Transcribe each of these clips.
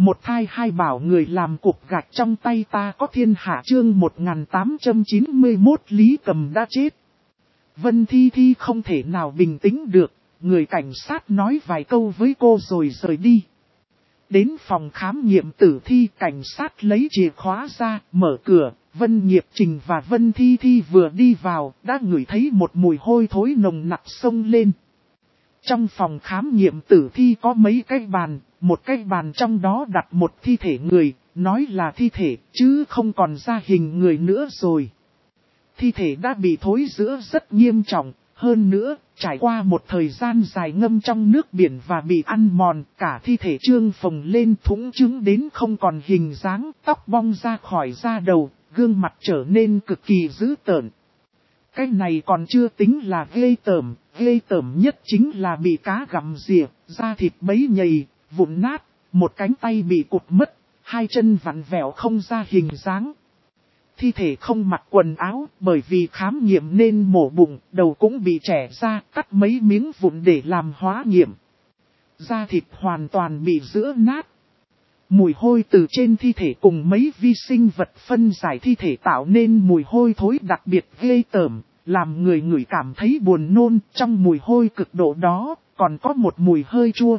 Một thai hai bảo người làm cục gạch trong tay ta có thiên hạ chương 1891 Lý Cầm đã chết. Vân Thi Thi không thể nào bình tĩnh được, người cảnh sát nói vài câu với cô rồi rời đi. Đến phòng khám nghiệm tử thi, cảnh sát lấy chìa khóa ra, mở cửa, Vân Nghiệp Trình và Vân Thi Thi vừa đi vào, đã ngửi thấy một mùi hôi thối nồng nặc xông lên. Trong phòng khám nghiệm tử thi có mấy cái bàn, một cái bàn trong đó đặt một thi thể người, nói là thi thể, chứ không còn ra hình người nữa rồi. Thi thể đã bị thối rữa rất nghiêm trọng, hơn nữa, trải qua một thời gian dài ngâm trong nước biển và bị ăn mòn, cả thi thể trương phồng lên thủng trứng đến không còn hình dáng, tóc bong ra khỏi da đầu, gương mặt trở nên cực kỳ dữ tợn. Cái này còn chưa tính là ghê tởm nhất chính là bị cá gặm rỉa, da thịt bấy nhầy, vụn nát, một cánh tay bị cụt mất, hai chân vặn vẹo không ra hình dáng. Thi thể không mặc quần áo, bởi vì khám nghiệm nên mổ bụng, đầu cũng bị chẻ ra, cắt mấy miếng vụn để làm hóa nghiệm. Da thịt hoàn toàn bị rữa nát. Mùi hôi từ trên thi thể cùng mấy vi sinh vật phân giải thi thể tạo nên mùi hôi thối đặc biệt ghê tởm, làm người ngửi cảm thấy buồn nôn. Trong mùi hôi cực độ đó, còn có một mùi hơi chua.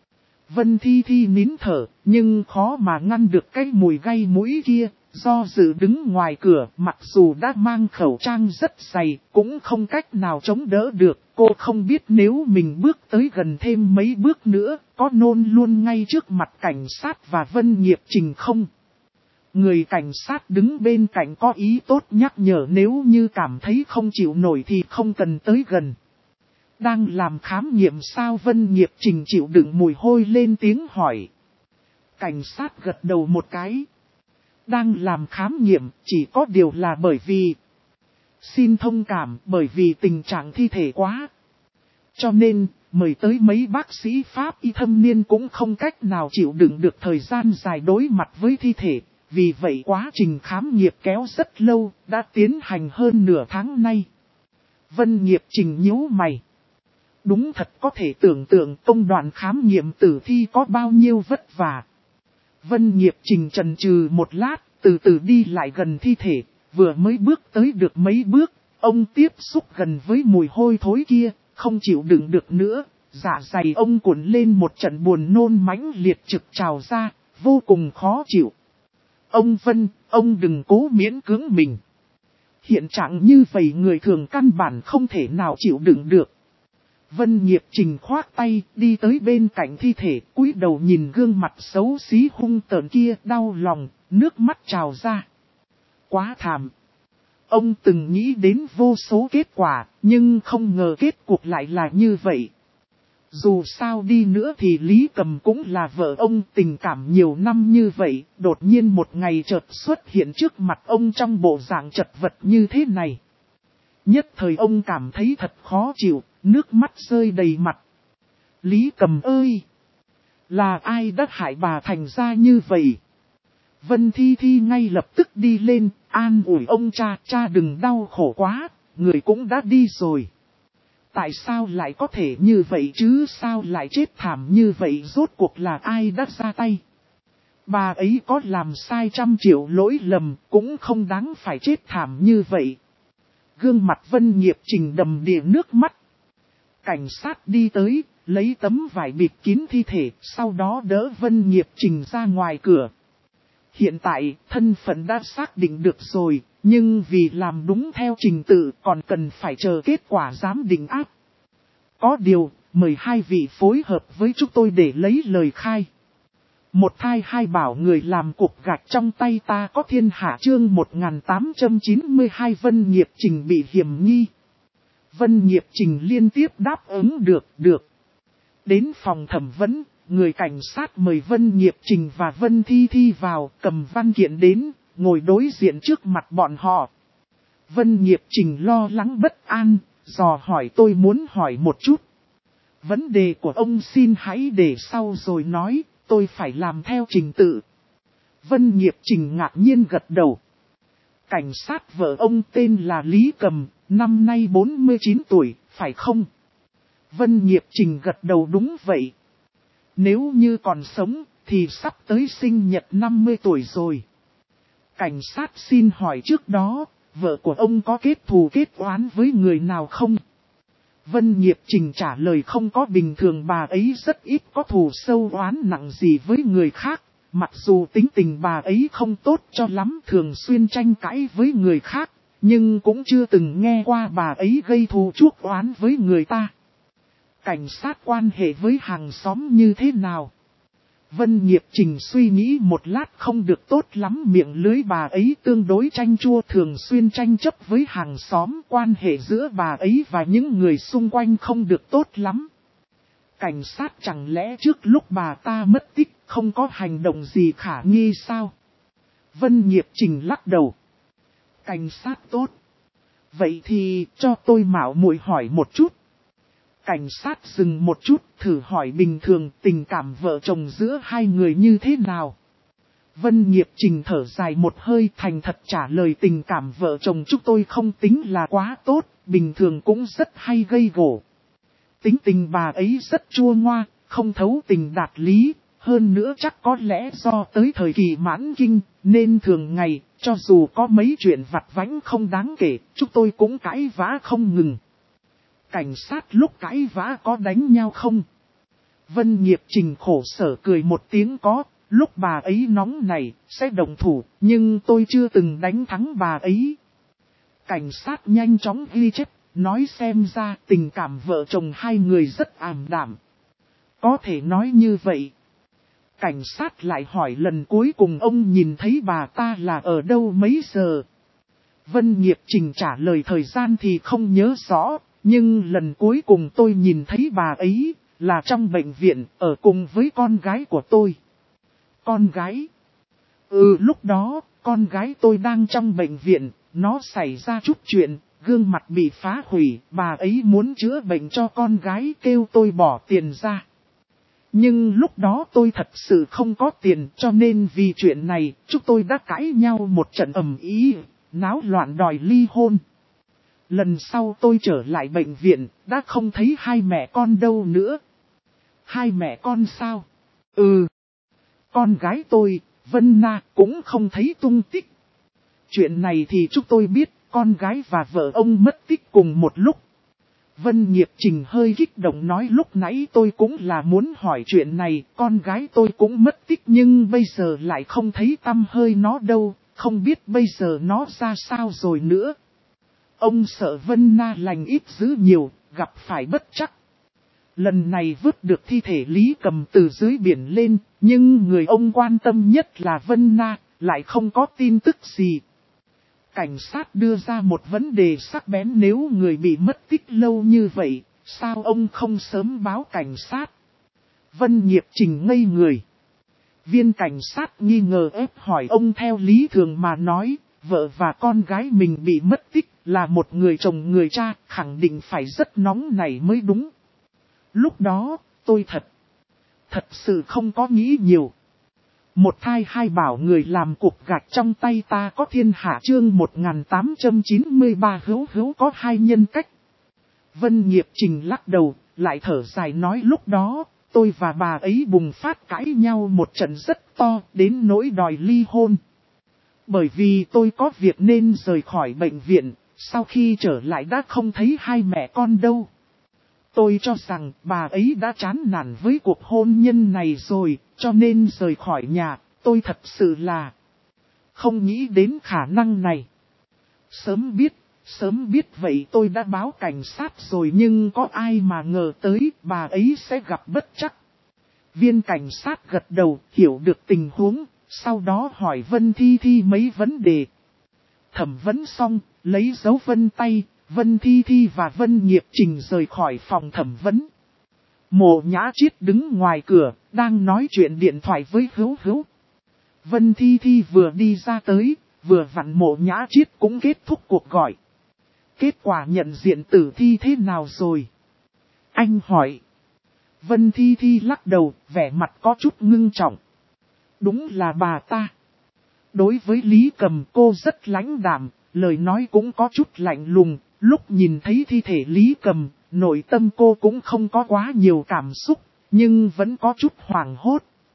Vân Thi Thi nín thở, nhưng khó mà ngăn được cái mùi gây mũi kia. Do dự đứng ngoài cửa, mặc dù đã mang khẩu trang rất dày, cũng không cách nào chống đỡ được. Cô không biết nếu mình bước tới gần thêm mấy bước nữa, có nôn luôn ngay trước mặt cảnh sát và Vân Nghiệp Trình không. Người cảnh sát đứng bên cạnh có ý tốt nhắc nhở nếu như cảm thấy không chịu nổi thì không cần tới gần. Đang làm khám nghiệm sao? Vân Nghiệp Trình chịu đựng mùi hôi lên tiếng hỏi. Cảnh sát gật đầu một cái. Đang làm khám nghiệm, chỉ có điều là bởi vì... Xin thông cảm, bởi vì tình trạng thi thể quá. Cho nên, mời tới mấy bác sĩ Pháp y thâm niên cũng không cách nào chịu đựng được thời gian dài đối mặt với thi thể. Vì vậy quá trình khám nghiệm kéo rất lâu, đã tiến hành hơn nửa tháng nay. Vân Nghiệp Trình nhíu mày. Đúng thật có thể tưởng tượng công đoạn khám nghiệm tử thi có bao nhiêu vất vả. Vân Nghiệp Trình chần chừ một lát, từ từ đi lại gần thi thể, vừa mới bước tới được mấy bước, ông tiếp xúc gần với mùi hôi thối kia, không chịu đựng được nữa, dạ dày ông cuộn lên một trận buồn nôn mãnh liệt trực trào ra, vô cùng khó chịu. Ông Vân, ông đừng cố miễn cưỡng mình. Hiện trạng như vậy người thường căn bản không thể nào chịu đựng được. Vân Nghiệp Trình khoác tay, đi tới bên cạnh thi thể, cúi đầu nhìn gương mặt xấu xí hung tợn kia, đau lòng, nước mắt trào ra. Quá thảm. Ông từng nghĩ đến vô số kết quả, nhưng không ngờ kết cục lại là như vậy. Dù sao đi nữa thì Lý Cầm cũng là vợ ông, tình cảm nhiều năm như vậy, đột nhiên một ngày chợt xuất hiện trước mặt ông trong bộ dạng chật vật như thế này. Nhất thời ông cảm thấy thật khó chịu, nước mắt rơi đầy mặt. Lý Cầm ơi! Là ai đã hại bà thành ra như vậy? Vân Thi Thi ngay lập tức đi lên, an ủi ông cha đừng đau khổ quá, người cũng đã đi rồi. Tại sao lại có thể như vậy chứ, sao lại chết thảm như vậy, rốt cuộc là ai đã ra tay? Bà ấy có làm sai 100 triệu lỗi lầm, cũng không đáng phải chết thảm như vậy. Gương mặt Vân Nghiệp Trình đầm đìa nước mắt. Cảnh sát đi tới, lấy tấm vải bịt kín thi thể, sau đó đỡ Vân Nghiệp Trình ra ngoài cửa. Hiện tại, thân phận đã xác định được rồi, nhưng vì làm đúng theo trình tự còn cần phải chờ kết quả giám định áp. Có điều, mời hai vị phối hợp với chúng tôi để lấy lời khai. Một thai hai bảo người làm cục gạch trong tay ta có thiên hạ chương 1892 Vân Nghiệp Trình bị hiểm nghi. Vân Nghiệp Trình liên tiếp đáp ứng được. Đến phòng thẩm vấn, người cảnh sát mời Vân Nghiệp Trình và Vân Thi Thi vào, cầm văn kiện đến, ngồi đối diện trước mặt bọn họ. Vân Nghiệp Trình lo lắng bất an, dò hỏi tôi muốn hỏi một chút. Vấn đề của ông xin hãy để sau rồi nói, tôi phải làm theo trình tự. Vân Nghiệp Trình ngạc nhiên gật đầu. Cảnh sát vợ ông tên là Lý Cầm, năm nay 49 tuổi, phải không? Vân Nghiệp Trình gật đầu đúng vậy. Nếu như còn sống, thì sắp tới sinh nhật 50 tuổi rồi. Cảnh sát xin hỏi trước đó, vợ của ông có kết thù kết oán với người nào không? Vân Nghiệp Trình trả lời không có, bình thường bà ấy rất ít có thù sâu oán nặng gì với người khác. Mặc dù tính tình bà ấy không tốt cho lắm, thường xuyên tranh cãi với người khác, nhưng cũng chưa từng nghe qua bà ấy gây thù chuốc oán với người ta. Cảnh sát quan hệ với hàng xóm như thế nào? Vân Nghiệp Trình suy nghĩ một lát, không được tốt lắm, miệng lưới bà ấy tương đối chanh chua, thường xuyên tranh chấp với hàng xóm, quan hệ giữa bà ấy và những người xung quanh không được tốt lắm. Cảnh sát chẳng lẽ trước lúc bà ta mất tích không có hành động gì khả nghi sao? Vân Nghiệp Trình lắc đầu. Cảnh sát tốt. Vậy thì cho tôi mạo muội hỏi một chút. Cảnh sát dừng một chút, thử hỏi bình thường tình cảm vợ chồng giữa hai người như thế nào? Vân Nghiệp Trình thở dài một hơi, thành thật trả lời, tình cảm vợ chồng chúng tôi không tính là quá tốt, bình thường cũng rất hay gây gổ. Tính tình bà ấy rất chua ngoa, không thấu tình đạt lý, hơn nữa chắc có lẽ do tới thời kỳ mãn kinh, nên thường ngày, cho dù có mấy chuyện vặt vãnh không đáng kể, chúng tôi cũng cãi vã không ngừng. Cảnh sát lúc cãi vã có đánh nhau không? Vân Nghiệp Trình khổ sở cười một tiếng, có, lúc bà ấy nóng này, sẽ động thủ, nhưng tôi chưa từng đánh thắng bà ấy. Cảnh sát nhanh chóng ghi chép, nói xem ra tình cảm vợ chồng hai người rất ảm đạm. Có thể nói như vậy. Cảnh sát lại hỏi lần cuối cùng ông nhìn thấy bà ta là ở đâu mấy giờ? Vân Nghiệp Trình trả lời thời gian thì không nhớ rõ, nhưng lần cuối cùng tôi nhìn thấy bà ấy là trong bệnh viện, ở cùng với con gái của tôi. Con gái? Lúc đó, con gái tôi đang trong bệnh viện, nó xảy ra chút chuyện, gương mặt bị phá hủy, bà ấy muốn chữa bệnh cho con gái, kêu tôi bỏ tiền ra. Nhưng lúc đó tôi thật sự không có tiền, cho nên vì chuyện này, chúng tôi đã cãi nhau một trận ầm ĩ, náo loạn đòi ly hôn. Lần sau tôi trở lại bệnh viện, đã không thấy hai mẹ con đâu nữa. Hai mẹ con sao? Con gái tôi, Vân Na, cũng không thấy tung tích. Chuyện này thì chúng tôi biết, con gái và vợ ông mất tích cùng một lúc. Vân Nghiệp Trình hơi kích động nói, lúc nãy tôi cũng là muốn hỏi chuyện này, con gái tôi cũng mất tích nhưng bây giờ lại không thấy tăm hơi nó đâu, không biết bây giờ nó ra sao rồi nữa. Ông sợ Vân Na lành ít dữ nhiều, gặp phải bất trắc. Lần này vớt được thi thể Lý Cầm từ dưới biển lên, nhưng người ông quan tâm nhất là Vân Na, lại không có tin tức gì. Cảnh sát đưa ra một vấn đề sắc bén, nếu người bị mất tích lâu như vậy, sao ông không sớm báo cảnh sát? Vân Nghiệp Trình ngây người. Viên cảnh sát nghi ngờ ép hỏi, ông theo lý thường mà nói, vợ và con gái mình bị mất tích là một người chồng người cha, khẳng định phải rất nóng nảy mới đúng. Lúc đó, tôi thật sự không có nghĩ nhiều. Một thai hai bảo người làm cục gạch trong tay ta có thiên hạ, chương 1893 hữu có hai nhân cách. Vân Nghiệp Trình lắc đầu, lại thở dài nói, lúc đó, tôi và bà ấy bùng phát cãi nhau một trận rất to, đến nỗi đòi ly hôn. Bởi vì tôi có việc nên rời khỏi bệnh viện, sau khi trở lại đã không thấy hai mẹ con đâu. Tôi cho rằng bà ấy đã chán nản với cuộc hôn nhân này rồi, cho nên rời khỏi nhà. Tôi thật sự là không nghĩ đến khả năng này. Sớm biết vậy tôi đã báo cảnh sát rồi, nhưng có ai mà ngờ tới bà ấy sẽ gặp bất trắc. Viên cảnh sát gật đầu, hiểu được tình huống, sau đó hỏi Vân Thi Thi mấy vấn đề. Thẩm vấn xong, lấy dấu vân tay, Vân Thi Thi và Vân Nghiệp Trình rời khỏi phòng thẩm vấn. Mộ Nhã Chiết đứng ngoài cửa, đang nói chuyện điện thoại với Hữu. Vân Thi Thi vừa đi ra tới, vừa vặn Mộ Nhã Chiết cũng kết thúc cuộc gọi. Kết quả nhận diện tử thi thế nào rồi? Anh hỏi. Vân Thi Thi lắc đầu, vẻ mặt có chút ngưng trọng. Đúng là bà ta. Đối với Lý Cầm cô rất lãnh đạm, lời nói cũng có chút lạnh lùng. Lúc nhìn thấy thi thể Lý Cầm, nội tâm cô cũng không có quá nhiều cảm xúc, nhưng vẫn có chút hoảng hốt.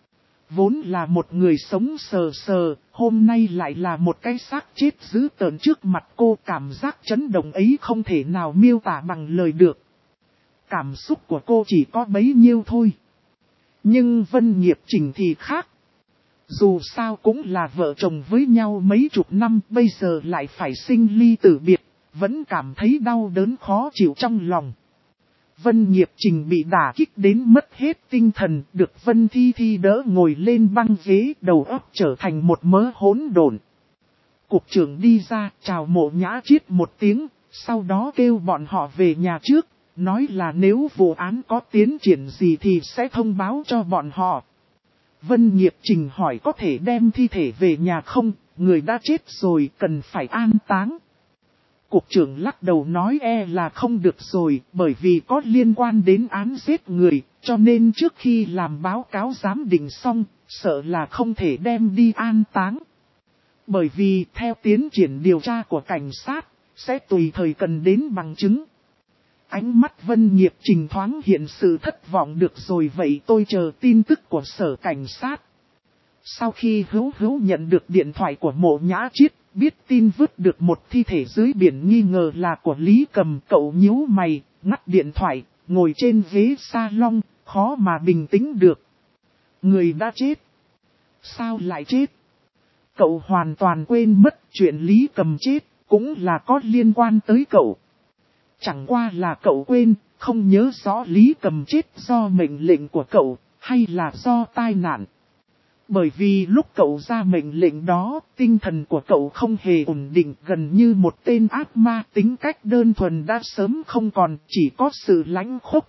Vốn là một người sống sờ sờ, hôm nay lại là một cái xác chết dữ tợn trước mặt cô, cảm giác chấn động ấy không thể nào miêu tả bằng lời được. Cảm xúc của cô chỉ có bấy nhiêu thôi. Nhưng Vân Nghiệp Trình thì khác. Dù sao cũng là vợ chồng với nhau mấy chục năm, bây giờ lại phải sinh ly tử biệt, vẫn cảm thấy đau đớn khó chịu trong lòng. Vân Nghiệp Trình bị đả kích đến mất hết tinh thần, được Vân Thi Thi đỡ ngồi lên băng ghế, đầu óc trở thành một mớ hỗn độn. Cục trưởng đi ra, chào Mộ Nhã Chiết một tiếng, sau đó kêu bọn họ về nhà trước, nói là nếu vụ án có tiến triển gì thì sẽ thông báo cho bọn họ. Vân Nghiệp Trình hỏi có thể đem thi thể về nhà không, người đã chết rồi cần phải an táng. Cục trưởng lắc đầu nói là không được rồi, bởi vì có liên quan đến án giết người, cho nên trước khi làm báo cáo giám định xong, sợ là không thể đem đi an táng. Bởi vì theo tiến triển điều tra của cảnh sát, sẽ tùy thời cần đến bằng chứng. Ánh mắt Vân Nghiệp Trình thoáng hiện sự thất vọng, được rồi vậy tôi chờ tin tức của sở cảnh sát. Sau khi Hữu nhận được điện thoại của Mộ Nhã Chiết, biết tin vứt được một thi thể dưới biển nghi ngờ là của Lý Cầm, cậu nhíu mày, ngắt điện thoại, ngồi trên ghế salon, khó mà bình tĩnh được. Người đã chết. Sao lại chết? Cậu hoàn toàn quên mất chuyện Lý Cầm chết, cũng là có liên quan tới cậu. Chẳng qua là cậu quên, không nhớ rõ Lý Cầm chết do mệnh lệnh của cậu, hay là do tai nạn. Bởi vì lúc cậu ra mệnh lệnh đó, tinh thần của cậu không hề ổn định, gần như một tên ác ma, tính cách đơn thuần đã sớm không còn, chỉ có sự lãnh khốc.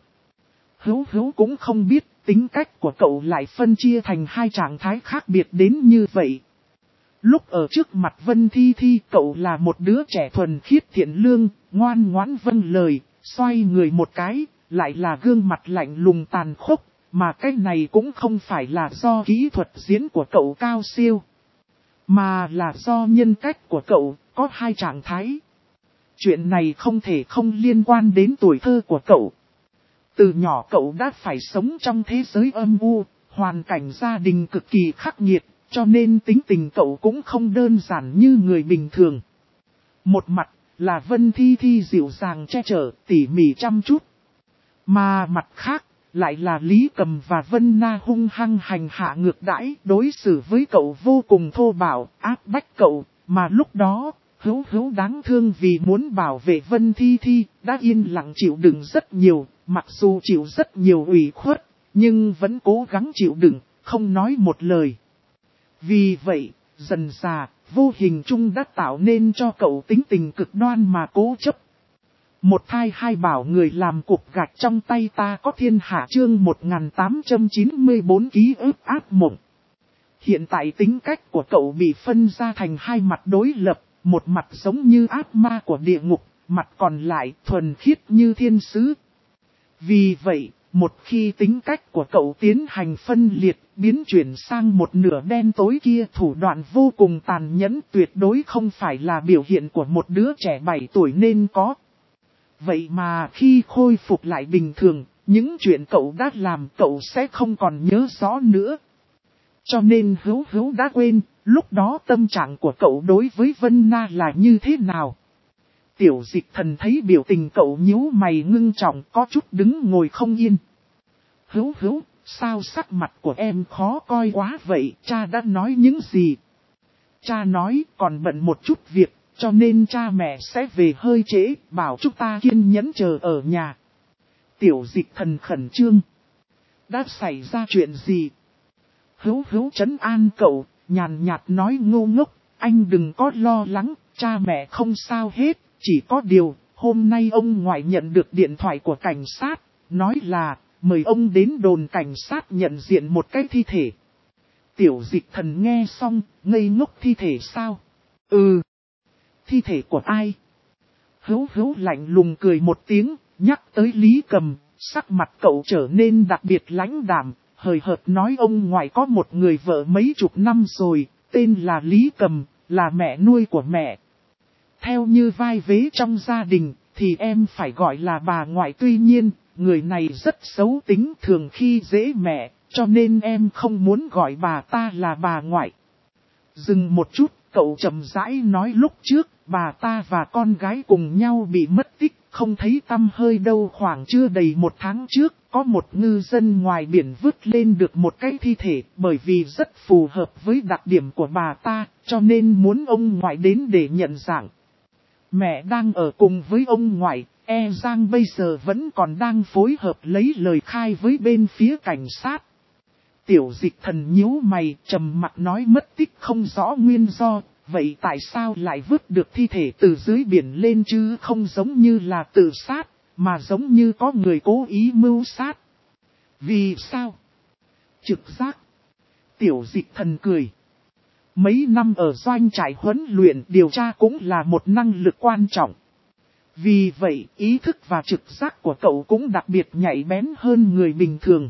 Hữu cũng không biết, tính cách của cậu lại phân chia thành hai trạng thái khác biệt đến như vậy. Lúc ở trước mặt Vân Thi Thi, cậu là một đứa trẻ thuần khiết thiện lương, ngoan ngoãn vâng lời, xoay người một cái, lại là gương mặt lạnh lùng tàn khốc. Mà cái này cũng không phải là do kỹ thuật diễn của cậu cao siêu, mà là do nhân cách của cậu có hai trạng thái. Chuyện này không thể không liên quan đến tuổi thơ của cậu. Từ nhỏ cậu đã phải sống trong thế giới âm u, hoàn cảnh gia đình cực kỳ khắc nghiệt, cho nên tính tình cậu cũng không đơn giản như người bình thường. Một mặt là Vân Thi Thi dịu dàng che chở, tỉ mỉ chăm chút. Mà mặt khác, lại là Lý Cầm và Vân Na hung hăng hành hạ ngược đãi, đối xử với cậu vô cùng thô bạo, áp bách cậu, mà lúc đó, Hữu đáng thương vì muốn bảo vệ Vân Thi Thi, đã yên lặng chịu đựng rất nhiều, mặc dù chịu rất nhiều ủy khuất, nhưng vẫn cố gắng chịu đựng, không nói một lời. Vì vậy, dần dà, vô hình chung đã tạo nên cho cậu tính tình cực đoan mà cố chấp. Một thai hai bảo người làm cục gạch trong tay ta có thiên hạ, chương 1894 ký ức ác mộng. Hiện tại tính cách của cậu bị phân ra thành hai mặt đối lập, một mặt giống như ác ma của địa ngục, mặt còn lại thuần khiết như thiên sứ. Vì vậy, một khi tính cách của cậu tiến hành phân liệt, biến chuyển sang một nửa đen tối kia, thủ đoạn vô cùng tàn nhẫn, tuyệt đối không phải là biểu hiện của một đứa trẻ 7 tuổi nên có. Vậy mà khi khôi phục lại bình thường, những chuyện cậu đã làm cậu sẽ không còn nhớ rõ nữa. Cho nên Hữu đã quên, lúc đó tâm trạng của cậu đối với Vân Na là như thế nào. Tiểu Dịch Thần thấy biểu tình cậu nhíu mày ngưng trọng, có chút đứng ngồi không yên. Hữu, sao sắc mặt của em khó coi quá vậy, cha đã nói những gì? Cha nói còn bận một chút việc, cho nên cha mẹ sẽ về hơi trễ, bảo chúng ta kiên nhẫn chờ ở nhà. Tiểu Dịch Thần khẩn trương. Đã xảy ra chuyện gì? Hữu trấn an cậu, nhàn nhạt nói ngu ngốc, anh đừng có lo lắng, cha mẹ không sao hết, chỉ có điều, hôm nay ông ngoại nhận được điện thoại của cảnh sát, nói là, mời ông đến đồn cảnh sát nhận diện một cái thi thể. Tiểu Dịch Thần nghe xong, ngây ngốc, thi thể sao? Thi thể của ai? Hữu lạnh lùng cười một tiếng, nhắc tới Lý Cầm, sắc mặt cậu trở nên đặc biệt lãnh đạm, hời hợt nói ông ngoại có một người vợ mấy chục năm rồi, tên là Lý Cầm, là mẹ nuôi của mẹ. Theo như vai vế trong gia đình, thì em phải gọi là bà ngoại, tuy nhiên, người này rất xấu tính, thường khi dễ mẹ, cho nên em không muốn gọi bà ta là bà ngoại. Dừng một chút, cậu chậm rãi nói lúc trước, bà ta và con gái cùng nhau bị mất tích, không thấy tăm hơi đâu. Khoảng chưa đầy 1 tháng trước, có một ngư dân ngoài biển vứt lên được một cái thi thể, bởi vì rất phù hợp với đặc điểm của bà ta, cho nên muốn ông ngoại đến để nhận dạng. Mẹ đang ở cùng với ông ngoại, Giang bây giờ vẫn còn đang phối hợp lấy lời khai với bên phía cảnh sát. Tiểu Dịch Thần nhíu mày, trầm mặt nói mất tích không rõ nguyên do, vậy tại sao lại vứt được thi thể từ dưới biển lên chứ không giống như là tự sát, mà giống như có người cố ý mưu sát? Vì sao? Trực giác. Tiểu Dịch Thần cười. Mấy năm ở doanh trại huấn luyện điều tra cũng là một năng lực quan trọng. Vì vậy, ý thức và trực giác của cậu cũng đặc biệt nhạy bén hơn người bình thường.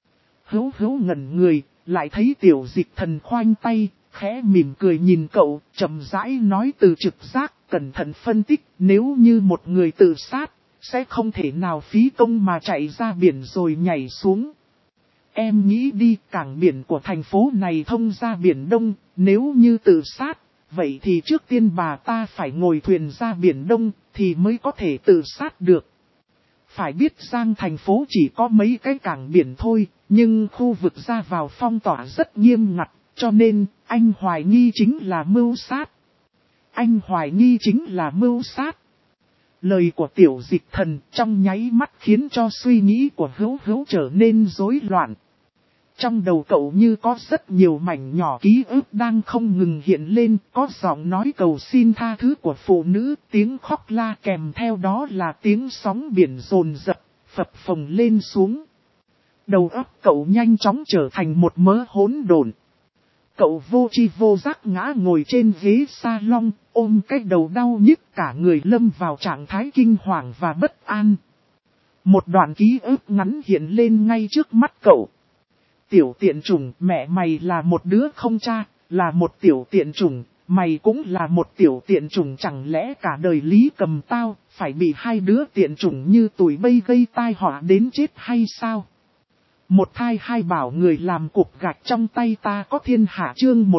Hữu ngẩn người, lại thấy Tiểu Dịch Thần khoanh tay, khẽ mỉm cười nhìn cậu, chậm rãi nói từ trực giác, cẩn thận phân tích, nếu như một người tự sát, sẽ không thể nào phí công mà chạy ra biển rồi nhảy xuống. Em nghĩ đi, cảng biển của thành phố này thông ra Biển Đông, nếu như tự sát, vậy thì trước tiên bà ta phải ngồi thuyền ra Biển Đông, thì mới có thể tự sát được. Phải biết Giang thành phố chỉ có mấy cái cảng biển thôi, nhưng khu vực ra vào phong tỏa rất nghiêm ngặt, cho nên anh hoài nghi chính là mưu sát. Anh hoài nghi chính là mưu sát. Lời của Tiểu Dịch Thần trong nháy mắt khiến cho suy nghĩ của Hữu trở nên rối loạn. Trong đầu cậu như có rất nhiều mảnh nhỏ ký ức đang không ngừng hiện lên, có giọng nói cầu xin tha thứ của phụ nữ, tiếng khóc la kèm theo đó là tiếng sóng biển dồn dập, phập phồng lên xuống. Đầu óc cậu nhanh chóng trở thành một mớ hỗn độn. Cậu vô tri vô giác ngã ngồi trên ghế salon, ôm cái đầu đau nhức, cả người lâm vào trạng thái kinh hoàng và bất an. Một đoạn ký ức ngắn hiện lên ngay trước mắt cậu. Tiểu tiện chủng, mẹ mày là một đứa không cha, là một tiểu tiện chủng, mày cũng là một tiểu tiện chủng, chẳng lẽ cả đời Lý Cầm tao, phải bị hai đứa tiện chủng như tụi bây gây tai họa đến chết hay sao? Một thai hai bảo người làm cục gạch trong tay ta có thiên hạ chương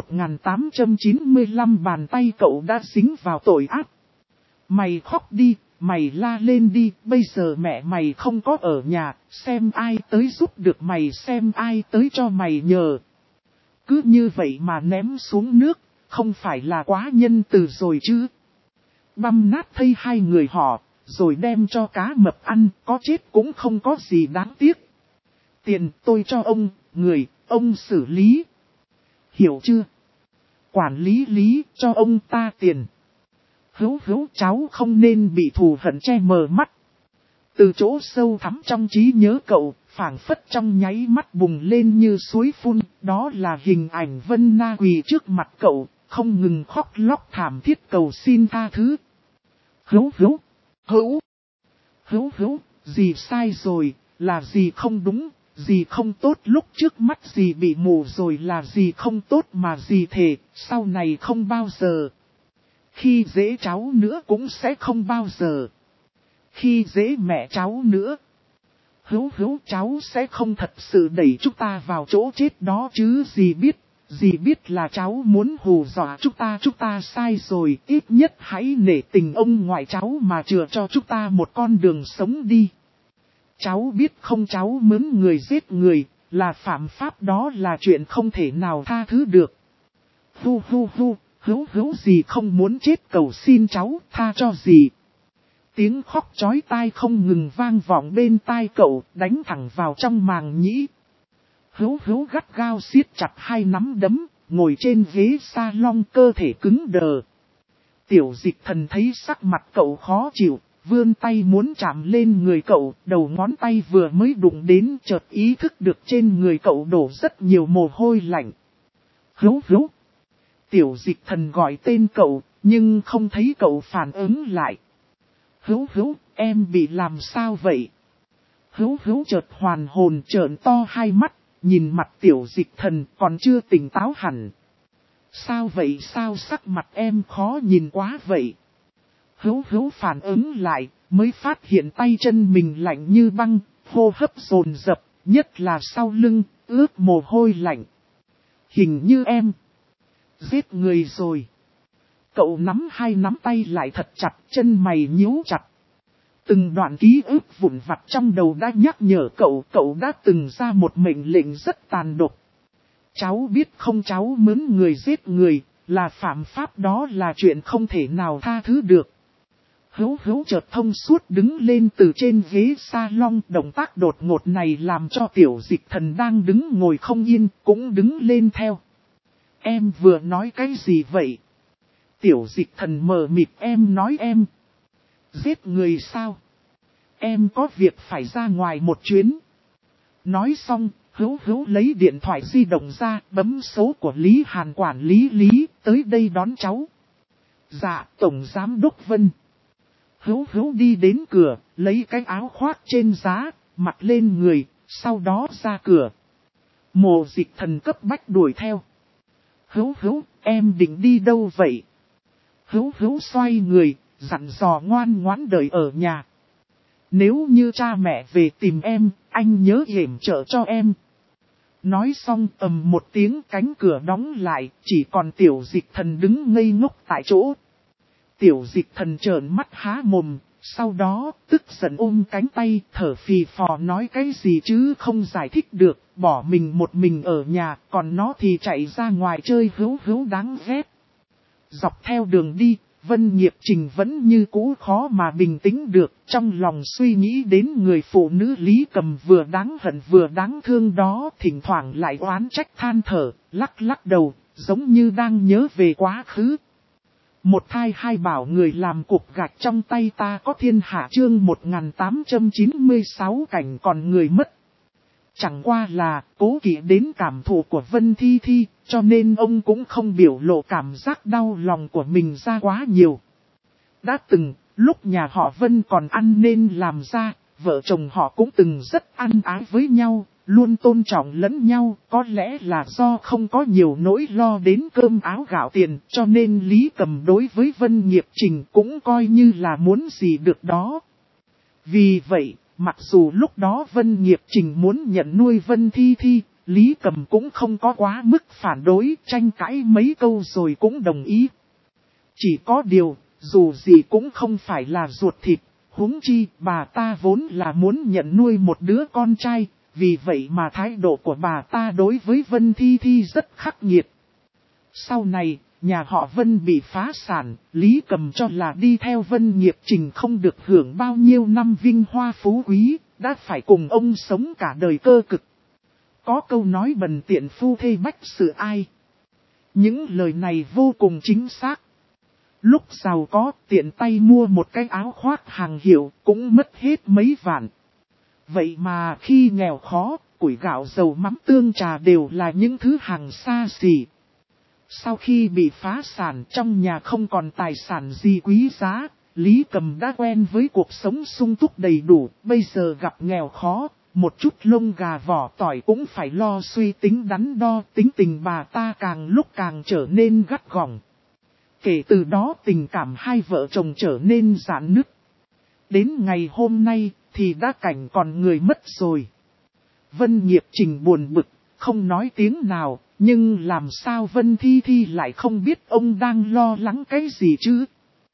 1895 bàn tay cậu đã dính vào tội ác. Mày khóc đi, mày la lên đi, bây giờ mẹ mày không có ở nhà, xem ai tới giúp được mày, xem ai tới cho mày nhờ. Cứ như vậy mà ném xuống nước, không phải là quá nhân từ rồi chứ. Băm nát thây hai người họ, rồi đem cho cá mập ăn, có chết cũng không có gì đáng tiếc. Tiền tôi cho ông, người, ông xử lý. Hiểu chưa? Quản lý cho ông ta tiền. Hữu cháu không nên bị thù hận che mờ mắt. Từ chỗ sâu thẳm trong trí nhớ cậu, phảng phất trong nháy mắt bùng lên như suối phun, đó là hình ảnh Vân Na quỳ trước mặt cậu, không ngừng khóc lóc thảm thiết cầu xin tha thứ. Hữu, gì sai rồi, là gì không đúng, gì không tốt lúc trước mắt, gì bị mù rồi là gì không tốt mà gì thề, sau này không bao giờ. Khi dễ cháu nữa cũng sẽ không bao giờ. Khi dễ mẹ cháu nữa. Hữu cháu sẽ không thật sự đẩy chúng ta vào chỗ chết đó chứ, gì biết là cháu muốn hù dọa chúng ta sai rồi, ít nhất hãy nể tình ông ngoại cháu mà chừa cho chúng ta một con đường sống đi. Cháu biết không, cháu mướn người giết người, là phạm pháp, đó là chuyện không thể nào tha thứ được. Hữu gì không muốn chết, cầu xin cháu tha cho gì. Tiếng khóc chói tai không ngừng vang vọng bên tai cậu, đánh thẳng vào trong màng nhĩ. Hữu gắt gao siết chặt hai nắm đấm, ngồi trên ghế salon, cơ thể cứng đờ. Tiểu Dịch Thần thấy sắc mặt cậu khó chịu, vươn tay muốn chạm lên người cậu, đầu ngón tay vừa mới đụng đến, chợt ý thức được trên người cậu đổ rất nhiều mồ hôi lạnh. Hữu. Tiểu Dịch Thần gọi tên cậu, nhưng không thấy cậu phản ứng lại. Hữu, em bị làm sao vậy? Hữu chợt hoàn hồn, trợn to hai mắt, nhìn mặt Tiểu Dịch Thần còn chưa tỉnh táo hẳn. Sao vậy, sao sắc mặt em khó nhìn quá vậy? Hữu phản ứng lại, mới phát hiện tay chân mình lạnh như băng, hô hấp dồn dập, nhất là sau lưng, ướt mồ hôi lạnh. Hình như em giết người rồi. Cậu nắm hai nắm tay lại thật chặt, chân mày nhíu chặt. Từng đoạn ký ức vụn vặt trong đầu đã nhắc nhở cậu đã từng ra một mệnh lệnh rất tàn độc. Cháu biết không, cháu mướn người giết người, là phạm pháp, đó là chuyện không thể nào tha thứ được. Hữu chợt thông suốt đứng lên từ trên ghế salon, động tác đột ngột này làm cho Tiểu Dịch Thần đang đứng ngồi không yên, cũng đứng lên theo. Em vừa nói cái gì vậy? Tiểu Dịch Thần mờ mịt, em nói em giết người sao? Em có việc phải ra ngoài một chuyến. Nói xong, Hữu lấy điện thoại di động ra, bấm số của Lý Hàn quản lý, tới đây đón cháu. Dạ, Tổng Giám Đốc Vân. Hữu đi đến cửa, lấy cái áo khoác trên giá, mặc lên người, sau đó ra cửa. Mộ Dịch Thần cấp bách đuổi theo. Hữu, em định đi đâu vậy? Hữu xoay người, dặn dò ngoan ngoãn đợi ở nhà. Nếu như cha mẹ về tìm em, anh nhớ yểm trợ cho em. Nói xong ầm một tiếng, cánh cửa đóng lại, chỉ còn Tiểu Dịch Thần đứng ngây ngốc tại chỗ. Tiểu Dịch Thần trợn mắt há mồm, sau đó tức giận ôm cánh tay, thở phì phò nói cái gì chứ không giải thích được, bỏ mình một mình ở nhà, còn nó thì chạy ra ngoài chơi. Hữu đáng ghét. Dọc theo đường đi, Vân Nghiệp Trình vẫn như cũ khó mà bình tĩnh được, trong lòng suy nghĩ đến người phụ nữ Lý Cầm vừa đáng hận vừa đáng thương đó, thỉnh thoảng lại oán trách than thở, lắc đầu, giống như đang nhớ về quá khứ. Một thai hai bảo người làm cục gạch trong tay ta có thiên hạ, chương 1896 cảnh còn người mất. Chẳng qua là cố kỵ đến cảm thụ của Vân Thi Thi, cho nên ông cũng không biểu lộ cảm giác đau lòng của mình ra quá nhiều. Đã từng, lúc nhà họ Vân còn ăn nên làm ra, vợ chồng họ cũng từng rất ăn ái với nhau, luôn tôn trọng lẫn nhau, có lẽ là do không có nhiều nỗi lo đến cơm áo gạo tiền, cho nên Lý Cầm đối với Vân Nghiệp Trình cũng coi như là muốn gì được đó. Vì vậy, mặc dù lúc đó Vân Nghiệp Trình muốn nhận nuôi Vân Thi Thi, Lý Cầm cũng không có quá mức phản đối, tranh cãi mấy câu rồi cũng đồng ý. Chỉ có điều, dù gì cũng không phải là ruột thịt, huống chi bà ta vốn là muốn nhận nuôi một đứa con trai, vì vậy mà thái độ của bà ta đối với Vân Thi Thi rất khắc nghiệt. Sau này, nhà họ Vân bị phá sản, Lý Cầm cho là đi theo Vân Nghiệp Trình không được hưởng bao nhiêu năm vinh hoa phú quý, đã phải cùng ông sống cả đời cơ cực. Có câu nói bần tiện phu thê bách sự ai. Những lời này vô cùng chính xác. Lúc giàu có, tiện tay mua một cái áo khoác hàng hiệu, cũng mất hết mấy vạn. Vậy mà khi nghèo khó, củi gạo dầu mắm tương trà đều là những thứ hàng xa xỉ. Sau khi bị phá sản, trong nhà không còn tài sản gì quý giá, Lý Cầm đã quen với cuộc sống sung túc đầy đủ, bây giờ gặp nghèo khó, một chút lông gà vỏ tỏi cũng phải lo suy tính đắn đo, tính tình bà ta càng lúc càng trở nên gắt gỏng. Kể từ đó tình cảm hai vợ chồng trở nên rạn nứt. Đến ngày hôm nay thì đã cảnh còn người mất rồi. Vân Nghiệp Trình buồn bực, không nói tiếng nào, nhưng làm sao Vân Thi Thi lại không biết ông đang lo lắng cái gì chứ?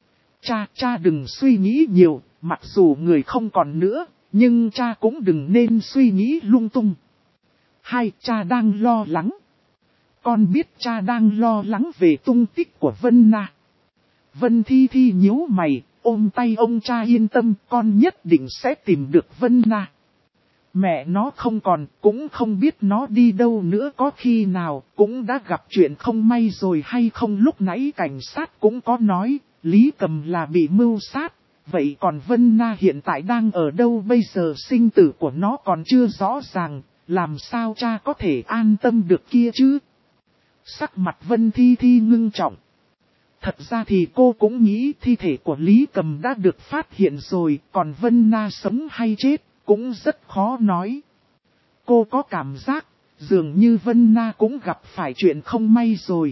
Cha đừng suy nghĩ nhiều, mặc dù người không còn nữa, nhưng cha cũng đừng nên suy nghĩ lung tung. Hai, cha đang lo lắng. Con biết cha đang lo lắng về tung tích của Vân Na. Vân Thi Thi nhíu mày, ôm tay ông, cha yên tâm, con nhất định sẽ tìm được Vân Na. Mẹ nó không còn, cũng không biết nó đi đâu nữa, có khi nào cũng đã gặp chuyện không may rồi hay không. Lúc nãy cảnh sát cũng có nói, Lý Cầm là bị mưu sát, vậy còn Vân Na hiện tại đang ở đâu bây giờ? Sinh tử của nó còn chưa rõ ràng, làm sao cha có thể an tâm được kia chứ? Sắc mặt Vân Thi Thi ngưng trọng. Thật ra thì cô cũng nghĩ thi thể của Lý Cầm đã được phát hiện rồi, còn Vân Na sống hay chết cũng rất khó nói. Cô có cảm giác, dường như Vân Na cũng gặp phải chuyện không may rồi.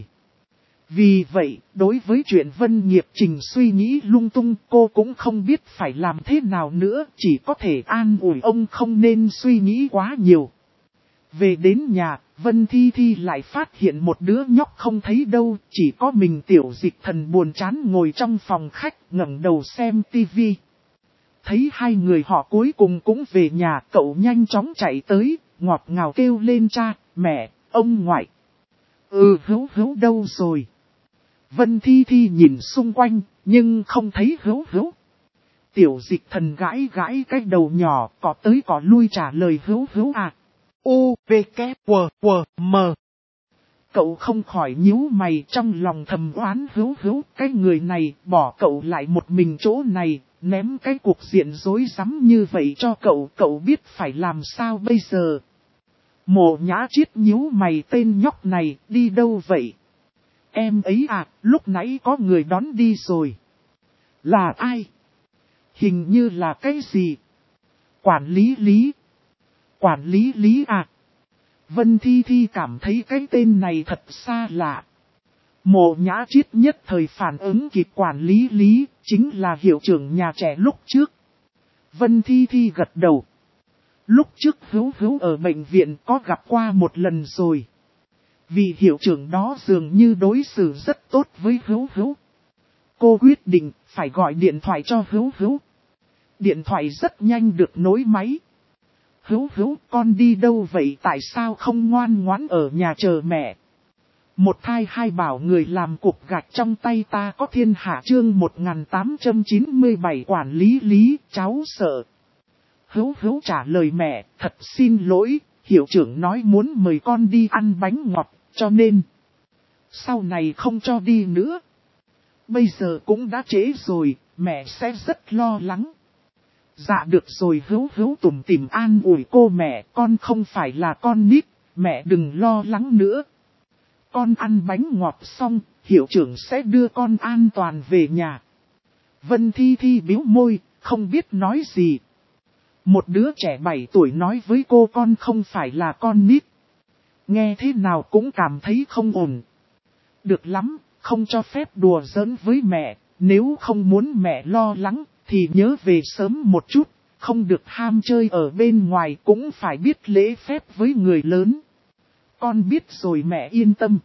Vì vậy, đối với chuyện Vân Nghiệp Trình suy nghĩ lung tung, cô cũng không biết phải làm thế nào nữa, chỉ có thể an ủi ông không nên suy nghĩ quá nhiều. Về đến nhà, Vân Thi Thi lại phát hiện một đứa nhóc không thấy đâu, chỉ có mình Tiểu Dịch Thần buồn chán ngồi trong phòng khách ngẩng đầu xem tivi. Thấy hai người họ cuối cùng cũng về nhà, cậu nhanh chóng chạy tới, ngọt ngào kêu lên cha, mẹ, ông ngoại. Hữu Hữu đâu rồi? Vân Thi Thi nhìn xung quanh, nhưng không thấy Hữu Hữu. Tiểu Dịch Thần gãi gãi cái đầu nhỏ, cọ tới cọ lui trả lời Hữu Hữu à. U, V, K, W, W, M. Cậu không khỏi nhíu mày trong lòng thầm oán Hữu Hữu, cái người này bỏ cậu lại một mình chỗ này, ném cái cuộc diện rối rắm như vậy cho cậu, cậu biết phải làm sao bây giờ. Mộ Nhã Chiết nhíu mày, tên nhóc này đi đâu vậy? Em ấy à, lúc nãy có người đón đi rồi. Là ai? Hình như là cái gì? Quản lý Lý. Quản lý Lý à? Vân Thi Thi cảm thấy cái tên này thật xa lạ. Mộ Nhã Chiết nhất thời phản ứng kịp, quản lý Lý, chính là hiệu trưởng nhà trẻ lúc trước. Vân Thi Thi gật đầu. Lúc trước Hữu Hữu ở bệnh viện có gặp qua một lần rồi. Vì hiệu trưởng đó dường như đối xử rất tốt với Hữu Hữu. Cô quyết định phải gọi điện thoại cho Hữu Hữu. Điện thoại rất nhanh được nối máy. Hữu Hữu, con đi đâu vậy, tại sao không ngoan ngoãn ở nhà chờ mẹ? Một thai hai bảo người làm cục gạch trong tay ta có thiên hạ, chương 1897 quản lý Lý, cháu sợ. Hữu Hữu trả lời mẹ, thật xin lỗi, hiệu trưởng nói muốn mời con đi ăn bánh ngọt, cho nên sau này không cho đi nữa. Bây giờ cũng đã trễ rồi, mẹ sẽ rất lo lắng. Dạ được rồi, Hữu Hữu tủm tỉm an ủi cô, mẹ, con không phải là con nít, mẹ đừng lo lắng nữa. Con ăn bánh ngọt xong, hiệu trưởng sẽ đưa con an toàn về nhà. Vân Thi Thi bĩu môi, không biết nói gì. Một đứa trẻ 7 tuổi nói với cô con không phải là con nít. Nghe thế nào cũng cảm thấy không ổn. Được lắm, không cho phép đùa giỡn với mẹ, nếu không muốn mẹ lo lắng, thì nhớ về sớm một chút, không được ham chơi ở bên ngoài, cũng phải biết lễ phép với người lớn. Con biết rồi, mẹ yên tâm.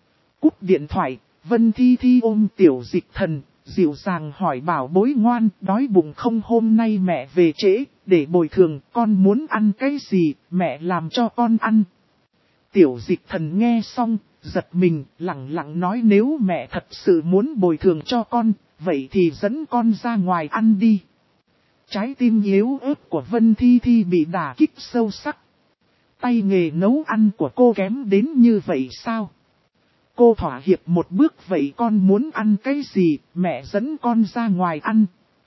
Cúp điện thoại, Vân Thi Thi ôm Tiểu Dịch Thần, dịu dàng hỏi bảo bối ngoan, đói bụng không, hôm nay mẹ về trễ, để bồi thường, con muốn ăn cái gì, mẹ làm cho con ăn. Tiểu Dịch Thần nghe xong, giật mình, lẳng lặng nói nếu mẹ thật sự muốn bồi thường cho con, vậy thì dẫn con ra ngoài ăn đi. Trái tim yếu ớt của Vân Thi Thi bị đả kích sâu sắc. Tay nghề nấu ăn của cô kém đến như vậy sao? Cô thỏa hiệp một bước, vậy con muốn ăn cái gì, mẹ dẫn con ra ngoài ăn.